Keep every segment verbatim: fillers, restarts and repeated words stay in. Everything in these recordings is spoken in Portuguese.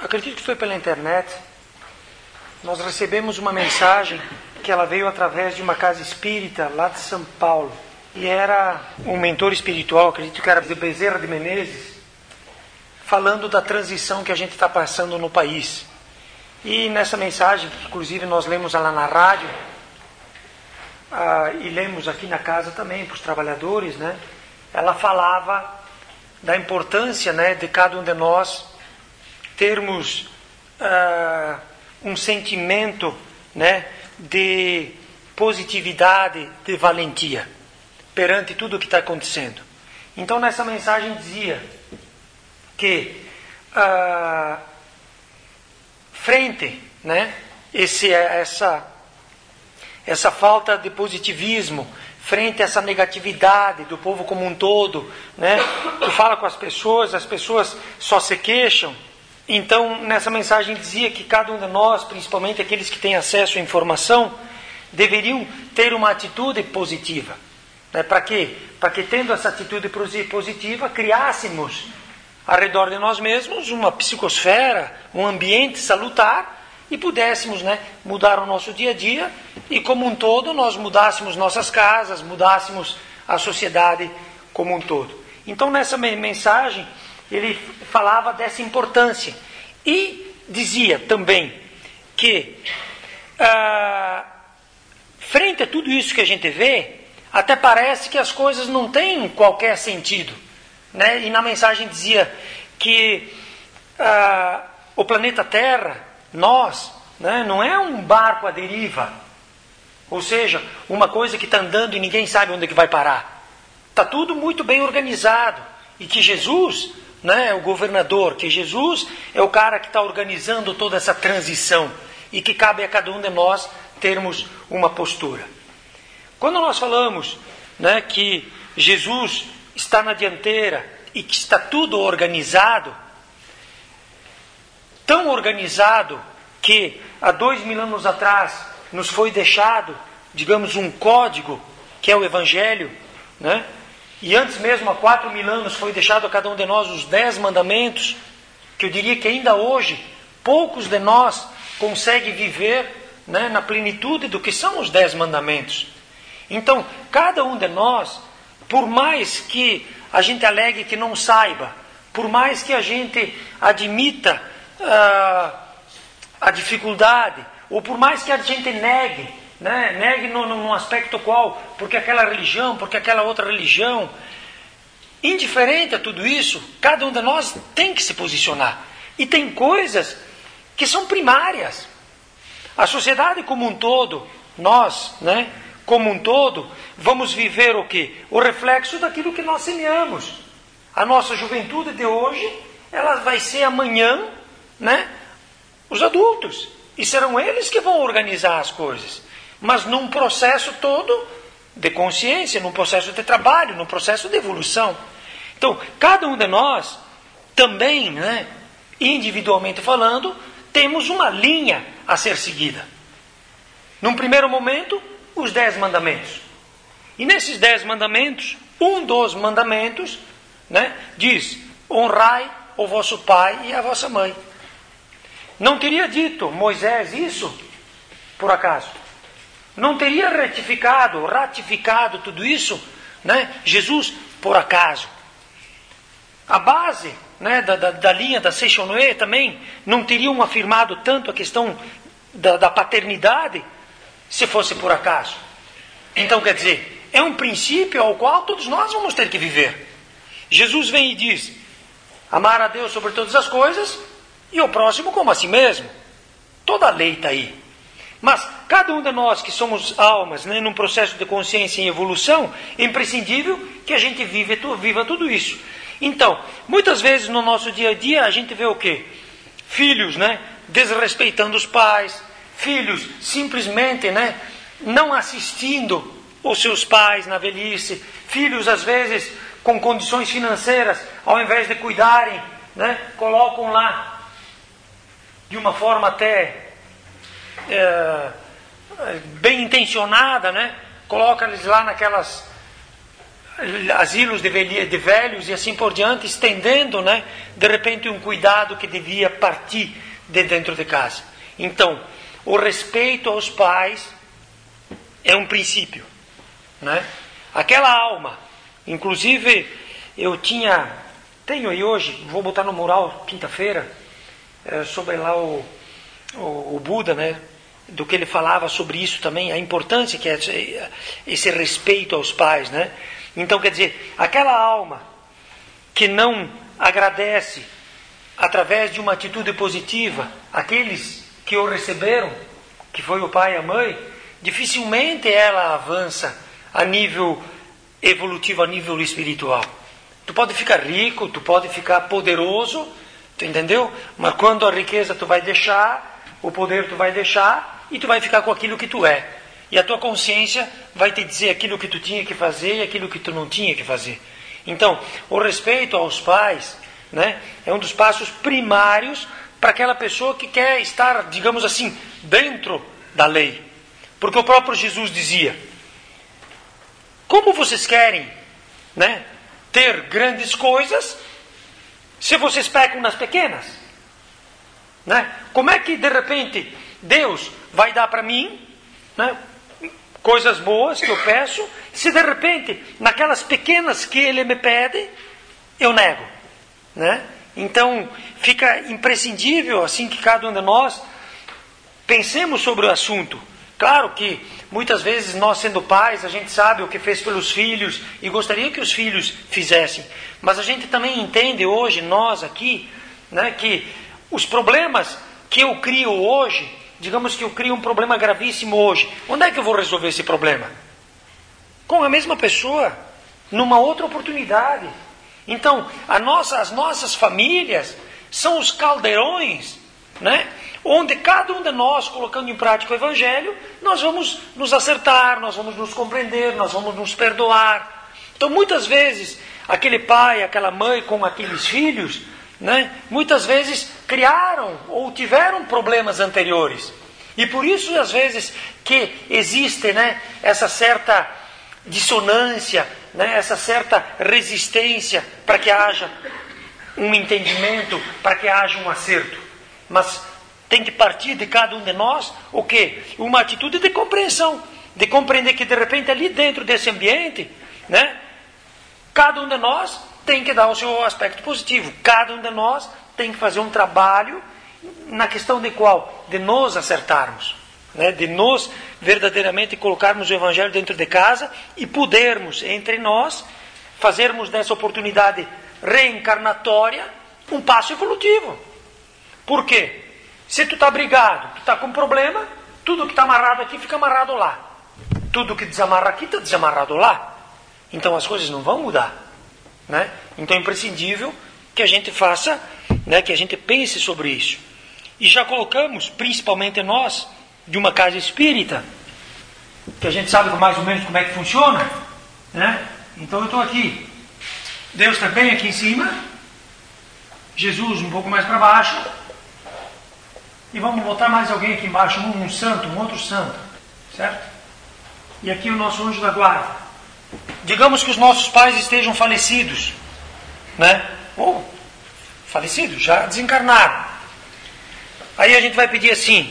acredito que foi pela internet, nós recebemos uma mensagem que ela veio através de uma casa espírita lá de São Paulo. E era um mentor espiritual, acredito que era de Bezerra de Menezes, falando da transição que a gente está passando no país. E nessa mensagem, que inclusive nós lemos lá na rádio, ah, e lemos aqui na casa também para os trabalhadores, né? Ela falava da importância, né, de cada um de nós termos ah, um sentimento, né, de positividade, de valentia perante tudo o que está acontecendo. Então nessa mensagem dizia que ah, frente, né, esse, essa, essa falta de positivismo, frente a essa negatividade do povo como um todo, né? Tu fala com as pessoas, as pessoas só se queixam. Então, nessa mensagem dizia que cada um de nós, principalmente aqueles que têm acesso à informação, deveriam ter uma atitude positiva. Né? Para quê? Para que, tendo essa atitude positiva, criássemos ao redor de nós mesmos uma psicosfera, um ambiente salutar, e pudéssemos, né, mudar o nosso dia a dia, e como um todo nós mudássemos nossas casas, mudássemos a sociedade como um todo. Então nessa mensagem ele falava dessa importância e dizia também que ah, frente a tudo isso que a gente vê, até parece que as coisas não têm qualquer sentido, né? E na mensagem dizia que ah, o planeta Terra, nós, né, não é um barco à deriva, ou seja, uma coisa que está andando e ninguém sabe onde é que vai parar. Está tudo muito bem organizado, e que Jesus, né, é o governador, que Jesus é o cara que está organizando toda essa transição, e que cabe a cada um de nós termos uma postura. Quando nós falamos, né, que Jesus está na dianteira e que está tudo organizado, tão organizado que há dois mil anos atrás nos foi deixado, digamos, um código, que é o Evangelho, né? E antes mesmo, há quatro mil anos, foi deixado a cada um de nós os dez mandamentos, que eu diria que ainda hoje, poucos de nós conseguem viver, né, na plenitude do que são os dez mandamentos. Então, cada um de nós, por mais que a gente alegue que não saiba, por mais que a gente admita Uh, a dificuldade, ou por mais que a gente negue, né, negue no, no aspecto qual, porque aquela religião, porque aquela outra religião, indiferente a tudo isso, cada um de nós tem que se posicionar. E tem coisas que são primárias. A sociedade como um todo, nós, né, como um todo, vamos viver o quê? O reflexo daquilo que nós semeamos. A nossa juventude de hoje, ela vai ser amanhã, né, os adultos, e serão eles que vão organizar as coisas, mas num processo todo de consciência, num processo de trabalho, num processo de evolução. Então, cada um de nós também, né, individualmente falando, temos uma linha a ser seguida. Num primeiro momento, os dez mandamentos. E nesses dez mandamentos, um dos mandamentos, né, diz: honrai o vosso pai e a vossa mãe. Não teria dito Moisés isso por acaso? Não teria retificado, ratificado tudo isso, né, Jesus, por acaso? A base, né, da, da, da linha da Seixonoe também não teriam afirmado tanto a questão da, da paternidade se fosse por acaso. Então, quer dizer, é um princípio ao qual todos nós vamos ter que viver. Jesus vem e diz: amar a Deus sobre todas as coisas e o próximo como a si mesmo. Toda a lei está aí. Mas cada um de nós que somos almas, né, num processo de consciência em evolução, é imprescindível que a gente vive, viva tudo isso. Então, muitas vezes no nosso dia a dia a gente vê o quê? Filhos, né, desrespeitando os pais, filhos simplesmente, né, não assistindo os seus pais na velhice, filhos às vezes com condições financeiras, ao invés de cuidarem, né, colocam lá de uma forma até é, bem intencionada, né? Coloca eles lá naquelas asilos de, velhi, de velhos e assim por diante, estendendo, né, de repente um cuidado que devia partir de dentro de casa. Então, o respeito aos pais é um princípio, né? Aquela alma, inclusive eu tinha, tenho aí hoje, vou botar no mural quinta-feira, é, sobre lá o, o, o Buda, né? Do que ele falava sobre isso também, a importância que é esse, esse respeito aos pais, né? Então, quer dizer, aquela alma que não agradece através de uma atitude positiva aqueles que o receberam, que foi o pai e a mãe, dificilmente ela avança a nível evolutivo, a nível espiritual. Tu pode ficar rico, tu pode ficar poderoso, tu entendeu? Mas quando a riqueza tu vai deixar, o poder tu vai deixar, e tu vai ficar com aquilo que tu é. E a tua consciência vai te dizer aquilo que tu tinha que fazer e aquilo que tu não tinha que fazer. Então, o respeito aos pais, né, é um dos passos primários para aquela pessoa que quer estar, digamos assim, dentro da lei. Porque o próprio Jesus dizia: como vocês querem, né, ter grandes coisas se vocês pecam nas pequenas? Né? Como é que de repente Deus vai dar para mim, né, coisas boas que eu peço, se de repente naquelas pequenas que Ele me pede eu nego, né? Então fica imprescindível assim que cada um de nós pensemos sobre o assunto. Claro que muitas vezes nós, sendo pais, a gente sabe o que fez pelos filhos e gostaria que os filhos fizessem. Mas a gente também entende hoje, nós aqui, né, que os problemas que eu crio hoje, digamos que eu crio um problema gravíssimo hoje, onde é que eu vou resolver esse problema? Com a mesma pessoa, numa outra oportunidade. Então, a nossa, as nossas famílias são os caldeirões, né, onde cada um de nós, colocando em prática o Evangelho, nós vamos nos acertar, nós vamos nos compreender, nós vamos nos perdoar. Então, muitas vezes, aquele pai, aquela mãe com aqueles filhos, né, muitas vezes criaram ou tiveram problemas anteriores. E por isso, às vezes, que existe, né, essa certa dissonância, né, essa certa resistência para que haja um entendimento, para que haja um acerto. Mas tem que partir de cada um de nós o quê? Uma atitude de compreensão, de compreender que de repente ali dentro desse ambiente, né, cada um de nós tem que dar o seu aspecto positivo. Cada um de nós tem que fazer um trabalho na questão de qual? De nos acertarmos, né, de nos verdadeiramente colocarmos o Evangelho dentro de casa e podermos entre nós fazermos dessa oportunidade reencarnatória um passo evolutivo. Por quê? Se tu está brigado, tu está com problema, tudo que está amarrado aqui fica amarrado lá. Tudo que desamarra aqui está desamarrado lá. Então as coisas não vão mudar, né? Então é imprescindível que a gente faça, né, que a gente pense sobre isso. E já colocamos, principalmente nós, de uma casa espírita, que a gente sabe mais ou menos como é que funciona, né? Então eu estou aqui, Deus está bem aqui em cima, Jesus um pouco mais para baixo, e vamos botar mais alguém aqui embaixo, um, um santo, um outro santo, certo? E aqui o nosso anjo da guarda. Digamos que os nossos pais estejam falecidos, né? Ou falecidos, já desencarnaram. Aí a gente vai pedir assim: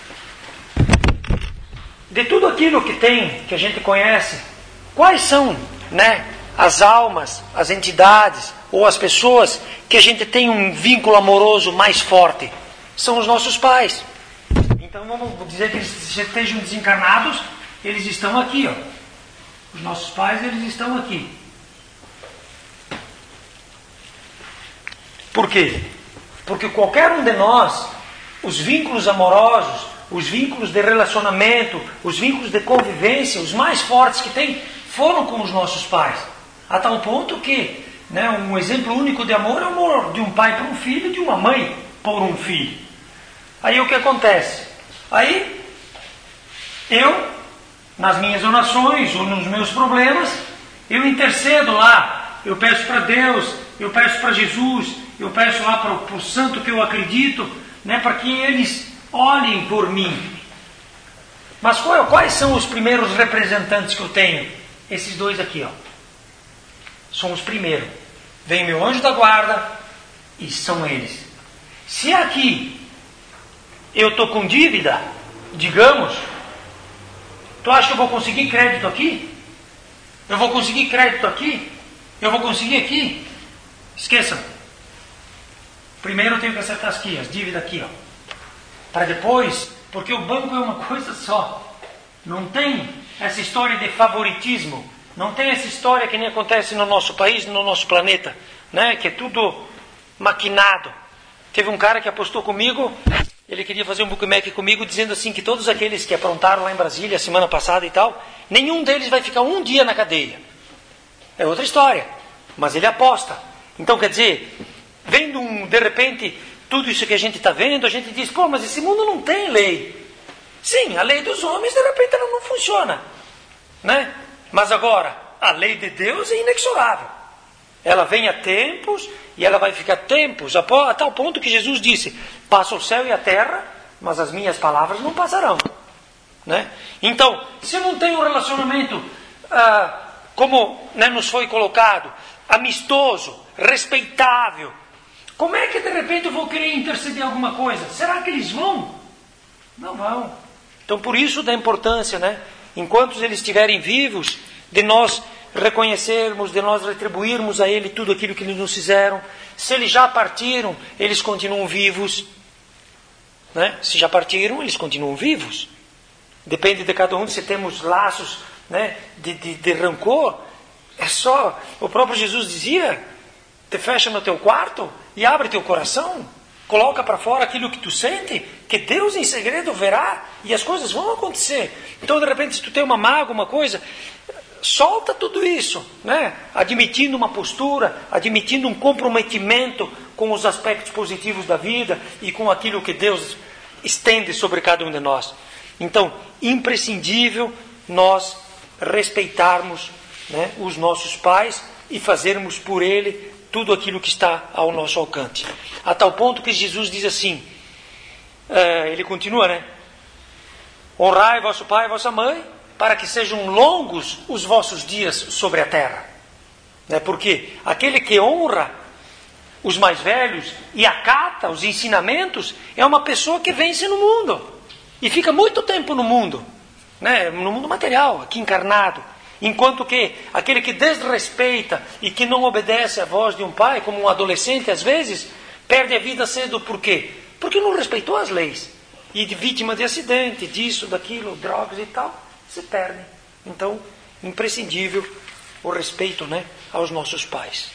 de tudo aquilo que tem, que a gente conhece, quais são, né, as almas, as entidades ou as pessoas que a gente tem um vínculo amoroso mais forte? São os nossos pais. Então vamos dizer que eles estejam desencarnados, eles estão aqui, ó. Os nossos pais, eles estão aqui. Por quê? Porque qualquer um de nós, os vínculos amorosos, os vínculos de relacionamento, os vínculos de convivência, os mais fortes que tem, foram com os nossos pais. A tal ponto que, né, um exemplo único de amor é o amor de um pai por um filho, de uma mãe por um filho. Aí o que acontece? Aí, eu, nas minhas orações ou nos meus problemas, eu intercedo lá, eu peço para Deus, eu peço para Jesus, eu peço lá para o, para o santo que eu acredito, né, para que eles olhem por mim. Mas qual, quais são os primeiros representantes que eu tenho? Esses dois aqui, ó. são os primeiros. Vem meu anjo da guarda e são eles. Se aqui eu estou com dívida, digamos, tu acha que eu vou conseguir crédito aqui? Eu vou conseguir crédito aqui? Eu vou conseguir aqui? Esqueçam. Primeiro eu tenho que acertar aqui, as dívidas aqui, ó. Para depois, porque o banco é uma coisa só. Não tem essa história de favoritismo. Não tem essa história que nem acontece no nosso país, no nosso planeta, né? Que é tudo maquinado. Teve um cara que apostou comigo, ele queria fazer um bookmaker comigo, dizendo assim que todos aqueles que aprontaram lá em Brasília, semana passada e tal, nenhum deles vai ficar um dia na cadeia. É outra história, mas ele aposta. Então, quer dizer, vendo um, de repente tudo isso que a gente está vendo, a gente diz, pô, mas esse mundo não tem lei. Sim, a lei dos homens, de repente, ela não funciona, né? Mas agora, a lei de Deus é inexorável. Ela vem a tempos e ela vai ficar tempos, a tal ponto que Jesus disse, passa o céu e a terra, mas as minhas palavras não passarão, né? Então, se eu não tenho um relacionamento, ah, como, né, nos foi colocado, amistoso, respeitável, como é que de repente eu vou querer interceder alguma coisa? Será que eles vão? Não vão. Então por isso da importância, né? Enquanto eles estiverem vivos, de nós reconhecermos, de nós retribuirmos a Ele tudo aquilo que eles nos fizeram. Se eles já partiram, eles continuam vivos, né? Se já partiram, eles continuam vivos. Depende de cada um, se temos laços, né, de, de, de rancor. É só, o próprio Jesus dizia, te fecha no teu quarto e abre teu coração, coloca para fora aquilo que tu sente, que Deus em segredo verá e as coisas vão acontecer. Então de repente se tu tem uma mágoa, uma coisa, solta tudo isso, né? Admitindo uma postura, admitindo um comprometimento com os aspectos positivos da vida e com aquilo que Deus estende sobre cada um de nós. Então, imprescindível nós respeitarmos, né, os nossos pais e fazermos por ele tudo aquilo que está ao nosso alcance. A tal ponto que Jesus diz assim, uh, ele continua, né? Honrai vosso pai e vossa mãe, para que sejam longos os vossos dias sobre a terra. Né? Porque aquele que honra os mais velhos e acata os ensinamentos é uma pessoa que vence no mundo e fica muito tempo no mundo, né? No mundo material, aqui encarnado. Enquanto que aquele que desrespeita e que não obedece à voz de um pai, como um adolescente às vezes, perde a vida cedo. Por quê? Porque não respeitou as leis. E de vítima de acidente, disso, daquilo, drogas e tal, se perdem. Então, imprescindível o respeito, né, aos nossos pais.